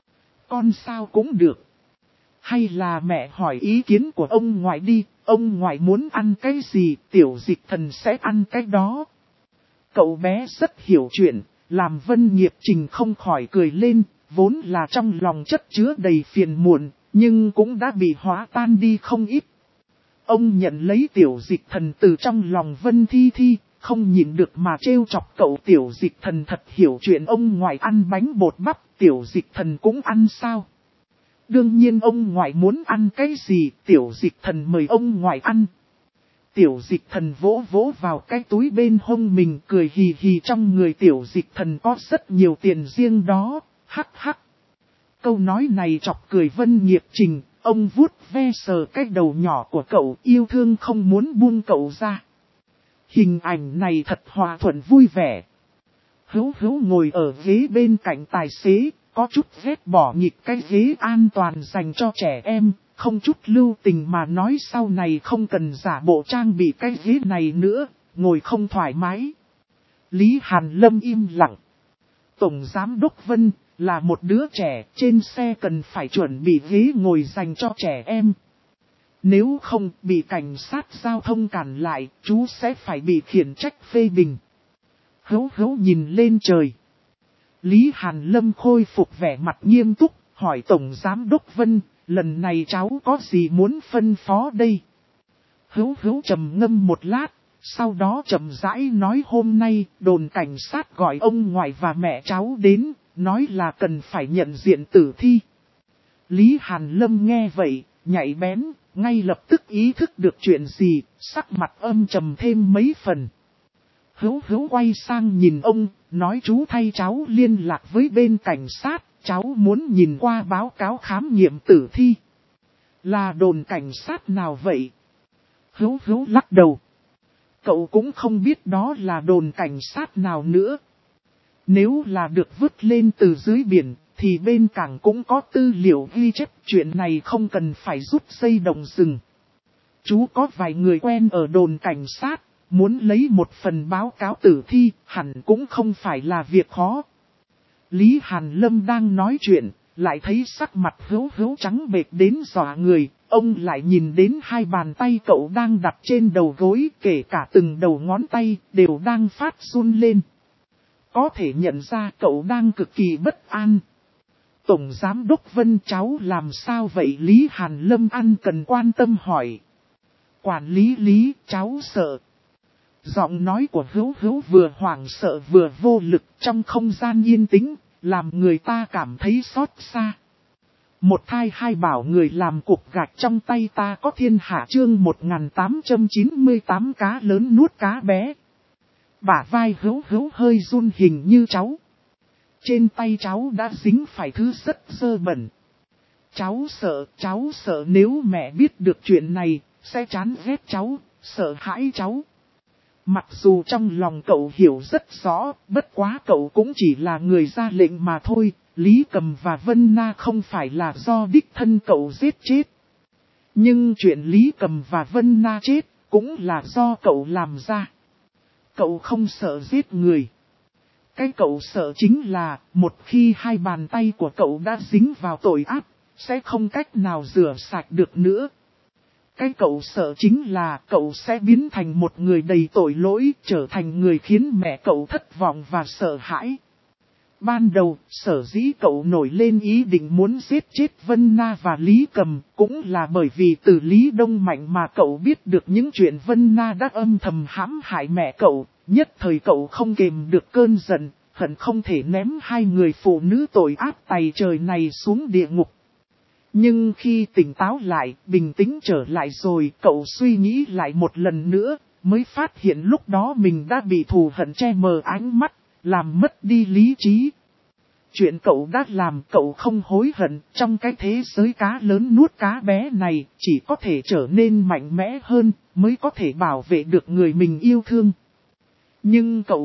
Con sao cũng được. Hay là mẹ hỏi ý kiến của ông ngoại đi, ông ngoại muốn ăn cái gì, Tiểu Dịch Thần sẽ ăn cái đó. Cậu bé rất hiểu chuyện, làm Vân Nghiệp Trình không khỏi cười lên, vốn là trong lòng chất chứa đầy phiền muộn, nhưng cũng đã bị hóa tan đi không ít. Ông nhận lấy Tiểu Dịch Thần từ trong lòng Vân Thi Thi, không nhịn được mà trêu chọc cậu. Tiểu Dịch Thần thật hiểu chuyện, ông ngoại ăn bánh bột bắp, Tiểu Dịch Thần cũng ăn sao? Đương nhiên ông ngoại muốn ăn cái gì, Tiểu Dịch Thần mời ông ngoại ăn. Tiểu Dịch Thần vỗ vỗ vào cái túi bên hông mình, cười hì hì, trong người Tiểu Dịch Thần có rất nhiều tiền riêng đó, hắc hắc. Câu nói này chọc cười Vân Nghiệp Trình, ông vuốt ve sờ cái đầu nhỏ của cậu, yêu thương không muốn buông cậu ra. Hình ảnh này thật hòa thuận vui vẻ. Hữu Hữu ngồi ở ghế bên cạnh tài xế, có chút ghét bỏ nghịch cái ghế an toàn dành cho trẻ em, không chút lưu tình mà nói sau này không cần giả bộ trang bị cái ghế này nữa, ngồi không thoải mái. Lý Hàn Lâm im lặng. Tổng Giám đốc Vân là một đứa trẻ, trên xe cần phải chuẩn bị ghế ngồi dành cho trẻ em. Nếu không bị cảnh sát giao thông cản lại, chú sẽ phải bị khiển trách phê bình. Hữu Hữu nhìn lên trời. Lý Hàn Lâm khôi phục vẻ mặt nghiêm túc, hỏi Tổng Giám đốc Vân, lần này cháu có gì muốn phân phó đây? Hữu Hữu trầm ngâm một lát, sau đó chậm rãi nói hôm nay đồn cảnh sát gọi ông ngoại và mẹ cháu đến, nói là cần phải nhận diện tử thi. Lý Hàn Lâm nghe vậy, nhạy bén, ngay lập tức ý thức được chuyện gì, sắc mặt âm trầm thêm mấy phần. Hữu quay sang nhìn ông, nói chú thay cháu liên lạc với bên cảnh sát, cháu muốn nhìn qua báo cáo khám nghiệm tử thi. Là đồn cảnh sát nào vậy? Hữu lắc đầu. Cậu cũng không biết đó là đồn cảnh sát nào nữa. Nếu là được vứt lên từ dưới biển, thì bên cảng cũng có tư liệu ghi chép, chuyện này không cần phải rút dây động rừng. Chú có vài người quen ở đồn cảnh sát, muốn lấy một phần báo cáo tử thi, hẳn cũng không phải là việc khó. Lý Hàn Lâm đang nói chuyện, lại thấy sắc mặt Hữu trắng bệch đến dọa người, ông lại nhìn đến hai bàn tay cậu đang đặt trên đầu gối, kể cả từng đầu ngón tay, đều đang phát run lên. Có thể nhận ra cậu đang cực kỳ bất an. Tổng Giám đốc Vân, cháu làm sao vậy? Lý Hàn Lâm ăn cần quan tâm hỏi. Quản lý, cháu sợ. Giọng nói của Hữu vừa hoảng sợ vừa vô lực trong không gian yên tĩnh, làm người ta cảm thấy xót xa. Một thai hai bảo người làm cục gạch trong tay ta có thiên hạ, chương 1898 cá lớn nuốt cá bé. Bả vai Hữu hơi run, hình như cháu. Trên tay cháu đã dính phải thứ rất dơ bẩn. Cháu sợ nếu mẹ biết được chuyện này, sẽ chán ghét cháu, sợ hãi cháu. Mặc dù trong lòng cậu hiểu rất rõ, bất quá cậu cũng chỉ là người ra lệnh mà thôi, Lý Cầm và Vân Na không phải là do đích thân cậu giết chết. Nhưng chuyện Lý Cầm và Vân Na chết, cũng là do cậu làm ra. Cậu không sợ giết người. Cái cậu sợ chính là, một khi hai bàn tay của cậu đã dính vào tội ác, sẽ không cách nào rửa sạch được nữa. Cái cậu sợ chính là cậu sẽ biến thành một người đầy tội lỗi, trở thành người khiến mẹ cậu thất vọng và sợ hãi. Ban đầu, sở dĩ cậu nổi lên ý định muốn giết chết Vân Na và Lý Cầm, cũng là bởi vì từ Lý Đông Mạnh mà cậu biết được những chuyện Vân Na đã âm thầm hãm hại mẹ cậu, nhất thời cậu không kềm được cơn giận, hận không thể ném hai người phụ nữ tội ác tày trời này xuống địa ngục. Nhưng khi tỉnh táo lại, bình tĩnh trở lại rồi, cậu suy nghĩ lại một lần nữa, mới phát hiện lúc đó mình đã bị thù hận che mờ ánh mắt, làm mất đi lý trí. Chuyện cậu đã làm cậu không hối hận, trong cái thế giới cá lớn nuốt cá bé này, chỉ có thể trở nên mạnh mẽ hơn, mới có thể bảo vệ được người mình yêu thương. Nhưng cậu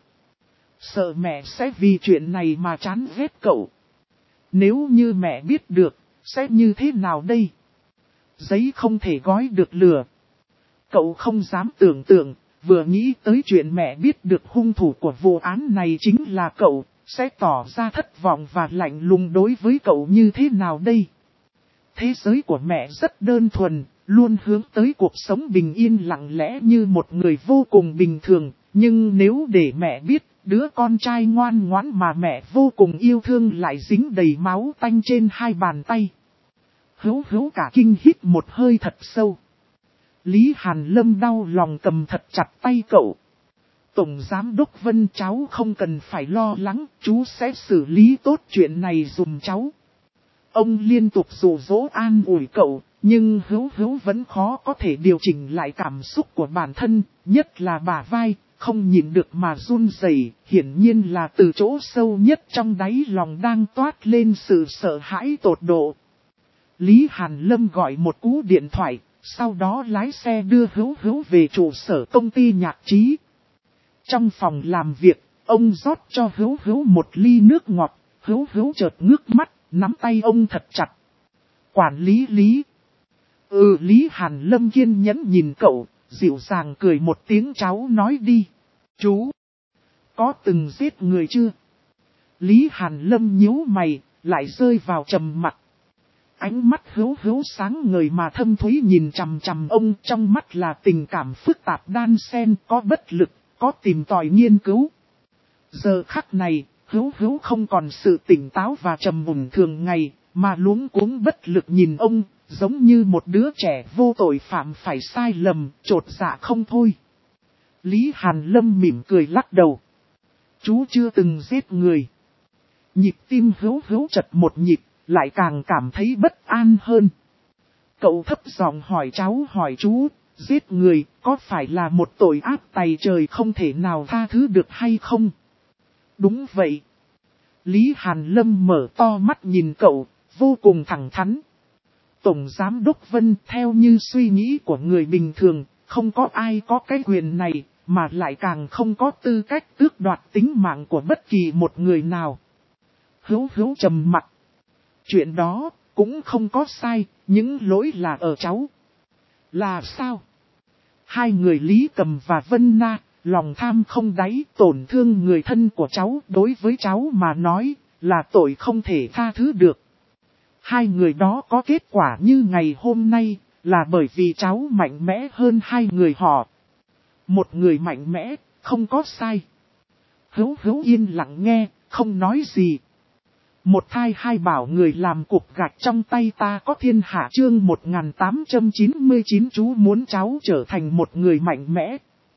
sợ mẹ sẽ vì chuyện này mà chán ghét cậu. Nếu như mẹ biết được, sẽ như thế nào đây? Giấy không thể gói được lửa. Cậu không dám tưởng tượng, vừa nghĩ tới chuyện mẹ biết được hung thủ của vụ án này chính là cậu, sẽ tỏ ra thất vọng và lạnh lùng đối với cậu như thế nào đây? Thế giới của mẹ rất đơn thuần, luôn hướng tới cuộc sống bình yên lặng lẽ như một người vô cùng bình thường, nhưng nếu để mẹ biết, đứa con trai ngoan ngoãn mà mẹ vô cùng yêu thương lại dính đầy máu tanh trên hai bàn tay. Hữu cả kinh hít một hơi thật sâu. Lý Hàn Lâm đau lòng cầm thật chặt tay cậu. Tổng Giám đốc Vân, cháu không cần phải lo lắng, chú sẽ xử lý tốt chuyện này dùm cháu. Ông liên tục dụ dỗ an ủi cậu, nhưng Hữu vẫn khó có thể điều chỉnh lại cảm xúc của bản thân, nhất là bả vai, không nhìn được mà run rẩy, hiển nhiên là từ chỗ sâu nhất trong đáy lòng đang toát lên sự sợ hãi tột độ. Lý Hàn Lâm gọi một cú điện thoại, sau đó lái xe đưa Hữu về trụ sở công ty nhạc trí. Trong phòng làm việc, ông rót cho Hữu một ly nước ngọt, Hữu chợt ngước mắt, nắm tay ông thật chặt. Quản lý Lý. Lý Hàn Lâm kiên nhẫn nhìn cậu, dịu dàng cười một tiếng, cháu nói đi. Chú, có từng giết người chưa? Lý Hàn Lâm nhíu mày, lại rơi vào trầm mặc. Ánh mắt Hữu sáng ngời mà thâm thúy nhìn chằm chằm ông, trong mắt là tình cảm phức tạp đan xen, có bất lực, có tìm tòi nghiên cứu. Giờ khắc này, Hữu không còn sự tỉnh táo và trầm mùn thường ngày, mà luống cuống bất lực nhìn ông, giống như một đứa trẻ vô tội phạm phải sai lầm, chột dạ không thôi. Lý Hàn Lâm mỉm cười lắc đầu. Chú chưa từng giết người. Nhịp tim Hữu chật một nhịp, lại càng cảm thấy bất an hơn. Cậu thấp giọng hỏi cháu hỏi chú, giết người có phải là một tội ác tày trời không thể nào tha thứ được hay không? Đúng vậy. Lý Hàn Lâm mở to mắt nhìn cậu, vô cùng thẳng thắn. Tổng Giám Đốc Vân, theo như suy nghĩ của người bình thường, không có ai có cái quyền này, mà lại càng không có tư cách tước đoạt tính mạng của bất kỳ một người nào. Hữu trầm mặt. Chuyện đó cũng không có sai, những lỗi là ở cháu. Là sao? Hai người Lý Cầm và Vân Na, lòng tham không đáy, tổn thương người thân của cháu, đối với cháu mà nói, là tội không thể tha thứ được. Hai người đó có kết quả như ngày hôm nay, là bởi vì cháu mạnh mẽ hơn hai người họ. Một người mạnh mẽ, không có sai. Hữu yên lặng nghe, không nói gì. Một thai hai bảo người làm cục gạch trong tay ta có thiên hạ chương 1899 chú muốn cháu trở thành một người mạnh mẽ.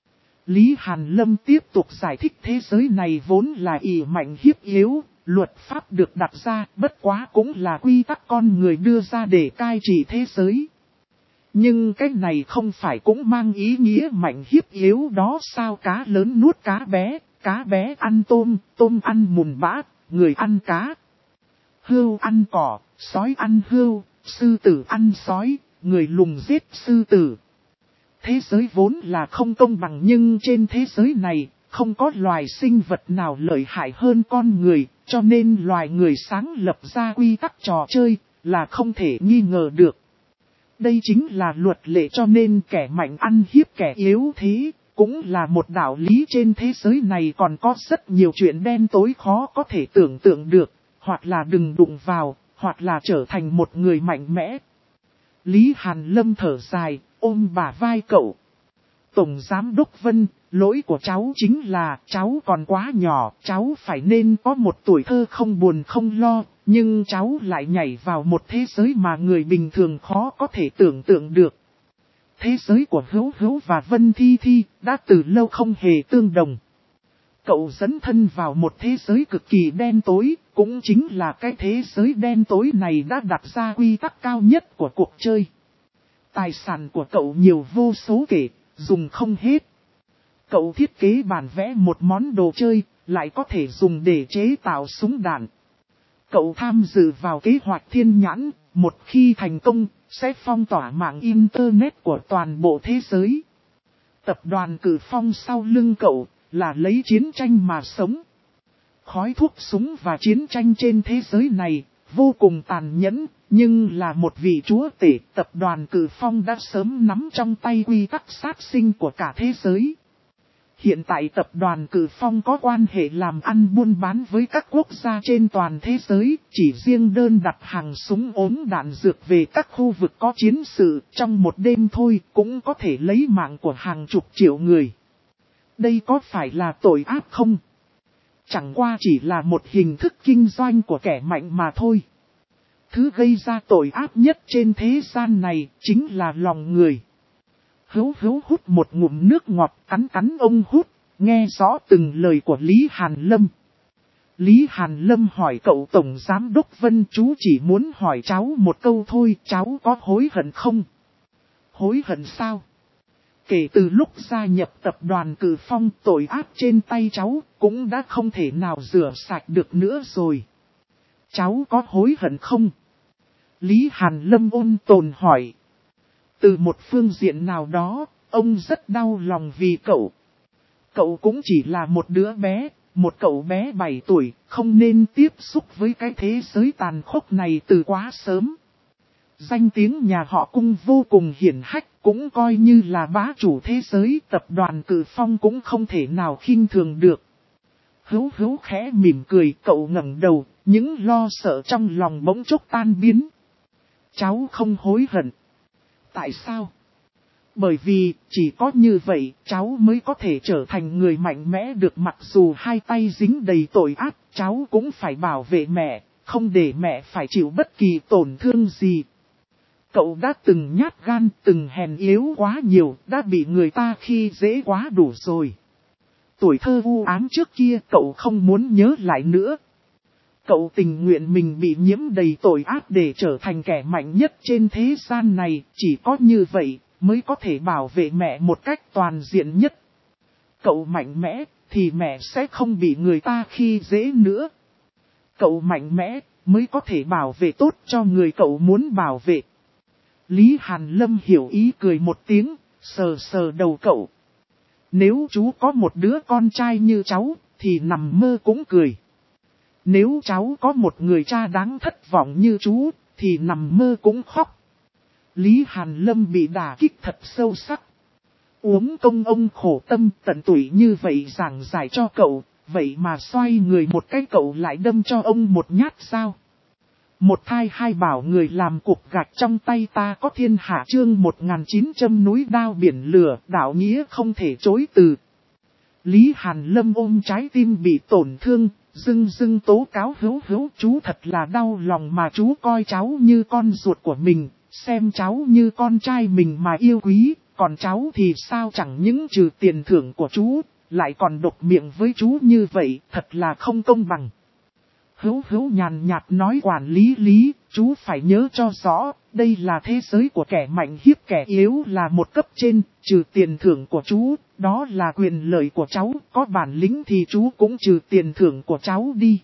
Lý Hàn Lâm tiếp tục giải thích thế giới này vốn là ỷ mạnh hiếp yếu, luật pháp được đặt ra bất quá cũng là quy tắc con người đưa ra để cai trị thế giới. Nhưng cái này không phải cũng mang ý nghĩa mạnh hiếp yếu đó sao, cá lớn nuốt cá bé ăn tôm, tôm ăn mùn bã, người ăn cá. Hươu ăn cỏ, sói ăn hươu, sư tử ăn sói, người lùng giết sư tử. Thế giới vốn là không công bằng nhưng trên thế giới này, không có loài sinh vật nào lợi hại hơn con người, cho nên loài người sáng lập ra quy tắc trò chơi, là không thể nghi ngờ được. Đây chính là luật lệ cho nên kẻ mạnh ăn hiếp kẻ yếu thế, cũng là một đạo lý trên thế giới này còn có rất nhiều chuyện đen tối khó có thể tưởng tượng được. Hoặc là đừng đụng vào, hoặc là trở thành một người mạnh mẽ. Lý Hàn Lâm thở dài, ôm bả vai cậu. Tổng Giám Đốc Vân, lỗi của cháu chính là cháu còn quá nhỏ, cháu phải nên có một tuổi thơ không buồn không lo, nhưng cháu lại nhảy vào một thế giới mà người bình thường khó có thể tưởng tượng được. Thế giới của Hữu và Vân Thi đã từ lâu không hề tương đồng. Cậu dẫn thân vào một thế giới cực kỳ đen tối, cũng chính là cái thế giới đen tối này đã đặt ra quy tắc cao nhất của cuộc chơi. Tài sản của cậu nhiều vô số kể, dùng không hết. Cậu thiết kế bản vẽ một món đồ chơi, lại có thể dùng để chế tạo súng đạn. Cậu tham dự vào kế hoạch thiên nhãn, một khi thành công, sẽ phong tỏa mạng Internet của toàn bộ thế giới. Tập đoàn Cử Phong sau lưng cậu, là lấy chiến tranh mà sống. Khói thuốc súng và chiến tranh trên thế giới này, vô cùng tàn nhẫn, nhưng là một vị chúa tể, tập đoàn Cử Phong đã sớm nắm trong tay quy tắc sát sinh của cả thế giới. Hiện tại tập đoàn Cử Phong có quan hệ làm ăn buôn bán với các quốc gia trên toàn thế giới, chỉ riêng đơn đặt hàng súng ốm đạn dược về các khu vực có chiến sự, trong một đêm thôi cũng có thể lấy mạng của hàng chục triệu người. Đây có phải là tội ác không? Chẳng qua chỉ là một hình thức kinh doanh của kẻ mạnh mà thôi. Thứ gây ra tội ác nhất trên thế gian này chính là lòng người. Hữu hút một ngụm nước ngọt, cắn ông hút, nghe rõ từng lời của Lý Hàn Lâm. Lý Hàn Lâm hỏi cậu Tổng Giám Đốc Vân, chú chỉ muốn hỏi cháu một câu thôi, cháu có hối hận không? Hối hận sao? Kể từ lúc gia nhập tập đoàn Cử Phong, tội ác trên tay cháu cũng đã không thể nào rửa sạch được nữa rồi. Cháu có hối hận không? Lý Hàn Lâm ôn tồn hỏi. Từ một phương diện nào đó, ông rất đau lòng vì cậu. Cậu cũng chỉ là một đứa bé, một cậu bé 7 tuổi, không nên tiếp xúc với cái thế giới tàn khốc này từ quá sớm. Danh tiếng nhà họ Cung vô cùng hiển hách, cũng coi như là bá chủ thế giới, tập đoàn Cử Phong cũng không thể nào khinh thường được. Hữu khẽ mỉm cười, cậu ngẩng đầu, những lo sợ trong lòng bỗng chốc tan biến. Cháu không hối hận. Tại sao? Bởi vì, chỉ có như vậy, cháu mới có thể trở thành người mạnh mẽ được, mặc dù hai tay dính đầy tội ác, cháu cũng phải bảo vệ mẹ, không để mẹ phải chịu bất kỳ tổn thương gì. Cậu đã từng nhát gan, từng hèn yếu quá nhiều, đã bị người ta khi dễ quá đủ rồi. Tuổi thơ u ám trước kia cậu không muốn nhớ lại nữa. Cậu tình nguyện mình bị nhiễm đầy tội ác để trở thành kẻ mạnh nhất trên thế gian này, chỉ có như vậy mới có thể bảo vệ mẹ một cách toàn diện nhất. Cậu mạnh mẽ thì mẹ sẽ không bị người ta khi dễ nữa. Cậu mạnh mẽ mới có thể bảo vệ tốt cho người cậu muốn bảo vệ. Lý Hàn Lâm hiểu ý cười một tiếng, sờ sờ đầu cậu. Nếu chú có một đứa con trai như cháu, thì nằm mơ cũng cười. Nếu cháu có một người cha đáng thất vọng như chú, thì nằm mơ cũng khóc. Lý Hàn Lâm bị đả kích thật sâu sắc. Uống công ông khổ tâm tận tụy như vậy giảng giải cho cậu, vậy mà xoay người một cái cậu lại đâm cho ông một nhát sao? Một thai hai bảo người làm cục gạch trong tay ta có thiên hạ chương 1900 núi đao biển lửa, đạo nghĩa không thể chối từ. Lý Hàn Lâm ôm trái tim bị tổn thương, dưng tố cáo Hữu chú thật là đau lòng mà chú coi cháu như con ruột của mình, xem cháu như con trai mình mà yêu quý, còn cháu thì sao chẳng những trừ tiền thưởng của chú, lại còn độc miệng với chú như vậy, thật là không công bằng. Hữu nhàn nhạt nói quản lý, chú phải nhớ cho rõ, đây là thế giới của kẻ mạnh hiếp kẻ yếu là một cấp trên, trừ tiền thưởng của chú, đó là quyền lợi của cháu, có bản lĩnh thì chú cũng trừ tiền thưởng của cháu đi.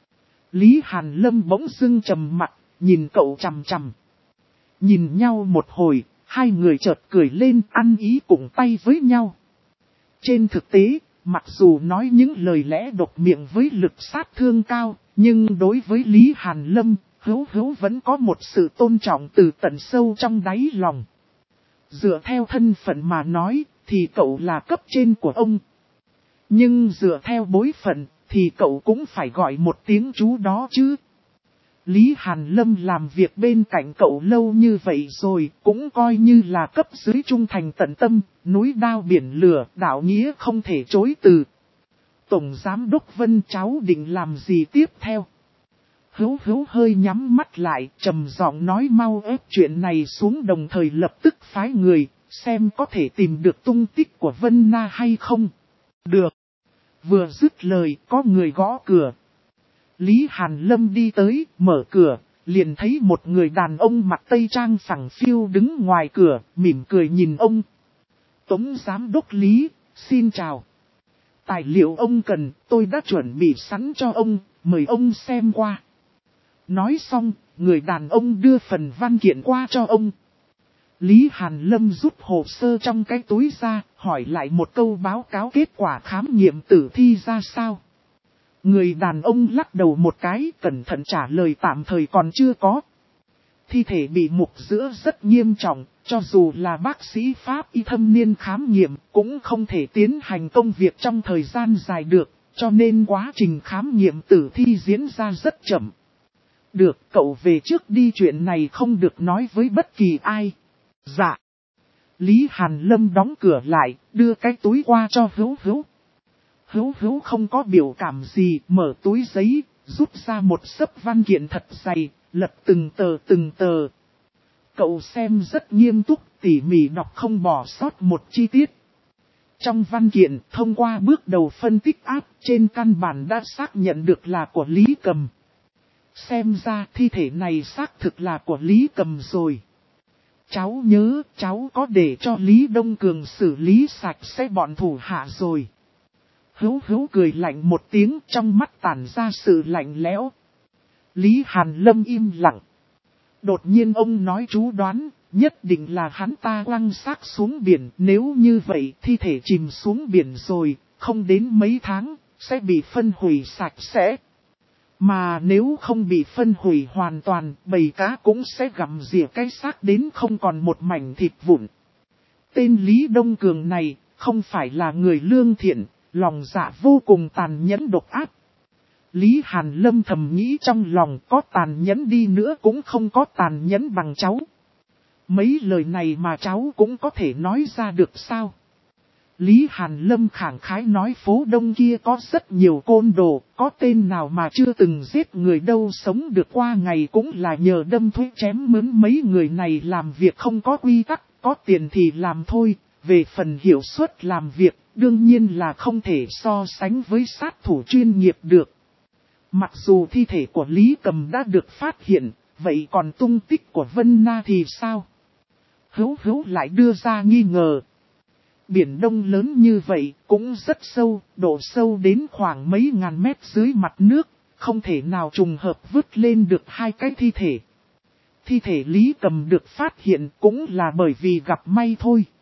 Lý Hàn Lâm bỗng dưng trầm mặt, nhìn cậu chằm chằm. Nhìn nhau một hồi, hai người chợt cười lên ăn ý cùng tay với nhau. Trên thực tế, mặc dù nói những lời lẽ độc miệng với lực sát thương cao, nhưng đối với Lý Hàn Lâm, Hữu vẫn có một sự tôn trọng từ tận sâu trong đáy lòng. Dựa theo thân phận mà nói, thì cậu là cấp trên của ông. Nhưng dựa theo bối phận, thì cậu cũng phải gọi một tiếng chú đó chứ. Lý Hàn Lâm làm việc bên cạnh cậu lâu như vậy rồi, cũng coi như là cấp dưới trung thành tận tâm, núi đao biển lửa, đạo nghĩa không thể chối từ. Tổng Giám Đốc Vân cháu định làm gì tiếp theo? Hữu hơi nhắm mắt lại, trầm giọng nói mau ép chuyện này xuống đồng thời lập tức phái người, xem có thể tìm được tung tích của Vân Na hay không. Được. Vừa dứt lời, có người gõ cửa. Lý Hàn Lâm đi tới, mở cửa, liền thấy một người đàn ông mặc tây trang phẳng phiu đứng ngoài cửa, mỉm cười nhìn ông. Tống Giám Đốc Lý, xin chào. Tài liệu ông cần, tôi đã chuẩn bị sẵn cho ông, mời ông xem qua. Nói xong, người đàn ông đưa phần văn kiện qua cho ông. Lý Hàn Lâm rút hồ sơ trong cái túi ra, hỏi lại một câu báo cáo kết quả khám nghiệm tử thi ra sao. Người đàn ông lắc đầu một cái, cẩn thận trả lời tạm thời còn chưa có. Thi thể bị mục giữa rất nghiêm trọng, cho dù là bác sĩ Pháp y thâm niên khám nghiệm, cũng không thể tiến hành công việc trong thời gian dài được, cho nên quá trình khám nghiệm tử thi diễn ra rất chậm. Được, cậu về trước đi, chuyện này không được nói với bất kỳ ai. Dạ. Lý Hàn Lâm đóng cửa lại, đưa cái túi qua cho Hữu. Hữu không có biểu cảm gì, mở túi giấy, rút ra một xấp văn kiện thật dày, lật từng tờ. Cậu xem rất nghiêm túc, tỉ mỉ đọc không bỏ sót một chi tiết. Trong văn kiện, thông qua bước đầu phân tích áp, trên căn bản đã xác nhận được là của Lý Cầm. Xem ra thi thể này xác thực là của Lý Cầm rồi. Cháu nhớ, cháu có để cho Lý Đông Cường xử lý sạch sẽ bọn thủ hạ rồi. Hữu cười lạnh một tiếng, trong mắt tản ra sự lạnh lẽo. Lý Hàn Lâm im lặng. Đột nhiên ông nói chú đoán, nhất định là hắn ta quăng xác xuống biển. Nếu như vậy, thi thể chìm xuống biển rồi, không đến mấy tháng, sẽ bị phân hủy sạch sẽ. Mà nếu không bị phân hủy hoàn toàn, bầy cá cũng sẽ gặm rỉa cái xác đến không còn một mảnh thịt vụn. Tên Lý Đông Cường này, không phải là người lương thiện, lòng dạ vô cùng tàn nhẫn độc ác. Lý Hàn Lâm thầm nghĩ trong lòng, có tàn nhẫn đi nữa cũng không có tàn nhẫn bằng cháu. Mấy lời này mà cháu cũng có thể nói ra được sao? Lý Hàn Lâm khẳng khái nói phố đông kia có rất nhiều côn đồ, có tên nào mà chưa từng giết người đâu, sống được qua ngày cũng là nhờ đâm thuế chém mướn mấy người này làm việc không có quy tắc, có tiền thì làm thôi, về phần hiệu suất làm việc, đương nhiên là không thể so sánh với sát thủ chuyên nghiệp được. Mặc dù thi thể của Lý Cầm đã được phát hiện, vậy còn tung tích của Vân Na thì sao? Hữu lại đưa ra nghi ngờ. Biển Đông lớn như vậy cũng rất sâu, độ sâu đến khoảng mấy ngàn mét dưới mặt nước, không thể nào trùng hợp vứt lên được hai cái thi thể. Thi thể Lý Cầm được phát hiện cũng là bởi vì gặp may thôi.